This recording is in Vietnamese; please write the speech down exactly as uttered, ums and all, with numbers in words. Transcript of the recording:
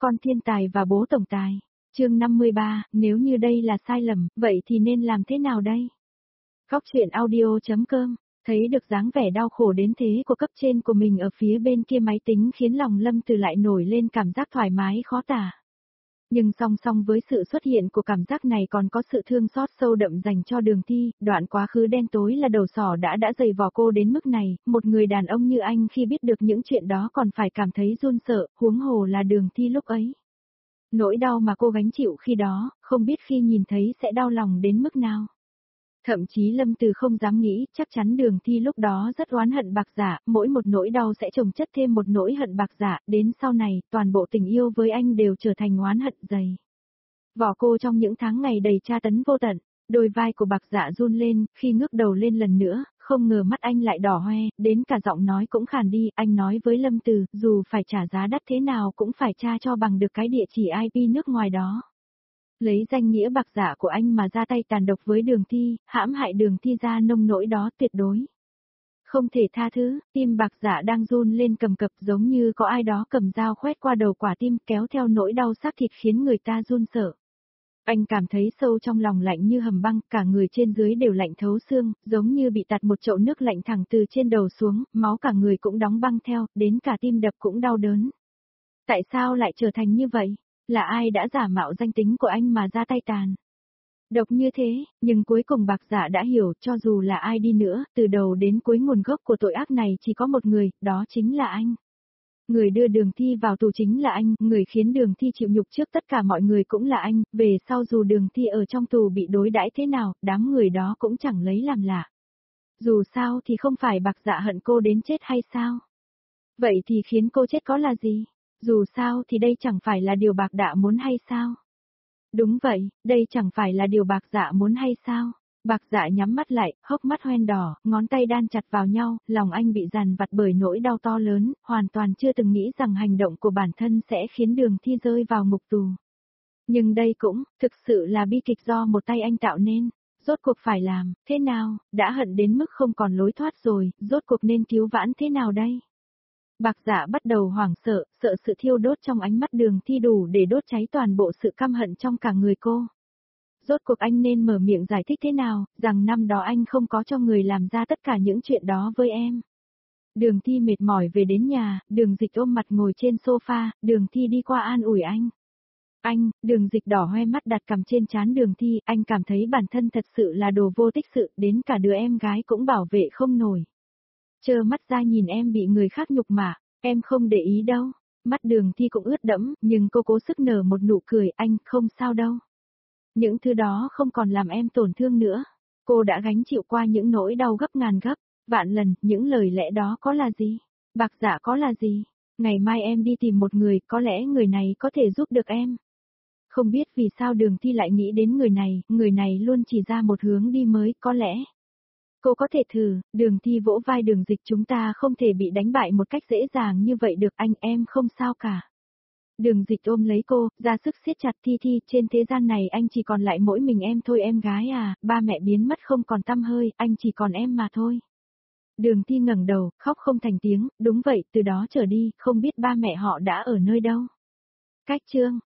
Con thiên tài và bố tổng tài. Chương năm mươi ba, nếu như đây là sai lầm, vậy thì nên làm thế nào đây? Góc truyện audio chấm com. Thấy được dáng vẻ đau khổ đến thế của cấp trên của mình ở phía bên kia máy tính khiến lòng Lâm Từ lại nổi lên cảm giác thoải mái khó tả. Nhưng song song với sự xuất hiện của cảm giác này còn có sự thương xót sâu đậm dành cho Đường Thi, đoạn quá khứ đen tối là đầu sỏ đã đã dày vò cô đến mức này, một người đàn ông như anh khi biết được những chuyện đó còn phải cảm thấy run sợ, huống hồ là Đường Thi lúc ấy. Nỗi đau mà cô gánh chịu khi đó, không biết khi nhìn thấy sẽ đau lòng đến mức nào. Thậm chí Lâm Từ không dám nghĩ, chắc chắn Đường Thi lúc đó rất oán hận Bạc Dạ, mỗi một nỗi đau sẽ chồng chất thêm một nỗi hận Bạc Dạ, đến sau này, toàn bộ tình yêu với anh đều trở thành oán hận dày. Vỏ cô trong những tháng ngày đầy tra tấn vô tận, đôi vai của Bạc Dạ run lên, khi ngước đầu lên lần nữa, không ngờ mắt anh lại đỏ hoe, đến cả giọng nói cũng khàn đi, anh nói với Lâm Từ, dù phải trả giá đắt thế nào cũng phải tra cho bằng được cái địa chỉ i pê nước ngoài đó. Lấy danh nghĩa Bạc Dạ của anh mà ra tay tàn độc với Đường Thi, hãm hại Đường Thi ra nông nỗi đó tuyệt đối. Không thể tha thứ, tim Bạc Dạ đang run lên cầm cập giống như có ai đó cầm dao khoét qua đầu quả tim kéo theo nỗi đau xác thịt khiến người ta run sợ. Anh cảm thấy sâu trong lòng lạnh như hầm băng, cả người trên dưới đều lạnh thấu xương, giống như bị tạt một chậu nước lạnh thẳng từ trên đầu xuống, máu cả người cũng đóng băng theo, đến cả tim đập cũng đau đớn. Tại sao lại trở thành như vậy? Là ai đã giả mạo danh tính của anh mà ra tay tàn độc như thế, nhưng cuối cùng Bạc Dạ đã hiểu, cho dù là ai đi nữa, từ đầu đến cuối nguồn gốc của tội ác này chỉ có một người, đó chính là anh. Người đưa Đường Thi vào tù chính là anh, người khiến Đường Thi chịu nhục trước tất cả mọi người cũng là anh, về sau dù Đường Thi ở trong tù bị đối đãi thế nào, đám người đó cũng chẳng lấy làm lạ. Dù sao thì không phải Bạc Dạ hận cô đến chết hay sao? Vậy thì khiến cô chết có là gì? Dù sao thì đây chẳng phải là điều Bạc Dạ muốn hay sao? Đúng vậy, đây chẳng phải là điều Bạc Dạ muốn hay sao? Bạc Dạ nhắm mắt lại, hốc mắt hoen đỏ, ngón tay đan chặt vào nhau, lòng anh bị dằn vặt bởi nỗi đau to lớn, hoàn toàn chưa từng nghĩ rằng hành động của bản thân sẽ khiến Đường Thi rơi vào ngục tù. Nhưng đây cũng, thực sự là bi kịch do một tay anh tạo nên. Rốt cuộc phải làm, thế nào, đã hận đến mức không còn lối thoát rồi, rốt cuộc nên cứu vãn thế nào đây? Bạc Dạ bắt đầu hoảng sợ, sợ sự thiêu đốt trong ánh mắt Đường Thi đủ để đốt cháy toàn bộ sự căm hận trong cả người cô. Rốt cuộc anh nên mở miệng giải thích thế nào, rằng năm đó anh không có cho người làm ra tất cả những chuyện đó với em. Đường Thi mệt mỏi về đến nhà, Đường Dịch ôm mặt ngồi trên sofa, Đường Thi đi qua an ủi anh. Anh, Đường Dịch đỏ hoe mắt đặt cằm trên trán Đường Thi, anh cảm thấy bản thân thật sự là đồ vô tích sự, đến cả đứa em gái cũng bảo vệ không nổi. Trơ mắt ra nhìn em bị người khác nhục mạ, em không để ý đâu. Mắt Đường Thi cũng ướt đẫm, nhưng cô cố sức nở một nụ cười, anh, không sao đâu. Những thứ đó không còn làm em tổn thương nữa. Cô đã gánh chịu qua những nỗi đau gấp ngàn gấp, vạn lần, những lời lẽ đó có là gì? Bạc Dạ có là gì? Ngày mai em đi tìm một người, có lẽ người này có thể giúp được em. Không biết vì sao Đường Thi lại nghĩ đến người này, người này luôn chỉ ra một hướng đi mới, có lẽ. Cô có thể thử, Đường Thi vỗ vai Đường Dịch, chúng ta không thể bị đánh bại một cách dễ dàng như vậy được, anh, em không sao cả. Đường Dịch ôm lấy cô, ra sức siết chặt, Thi Thi, trên thế gian này anh chỉ còn lại mỗi mình em thôi em gái à, ba mẹ biến mất không còn tăm hơi, anh chỉ còn em mà thôi. Đường Thi ngẩng đầu, khóc không thành tiếng, đúng vậy, từ đó trở đi, không biết ba mẹ họ đã ở nơi đâu. Cách chương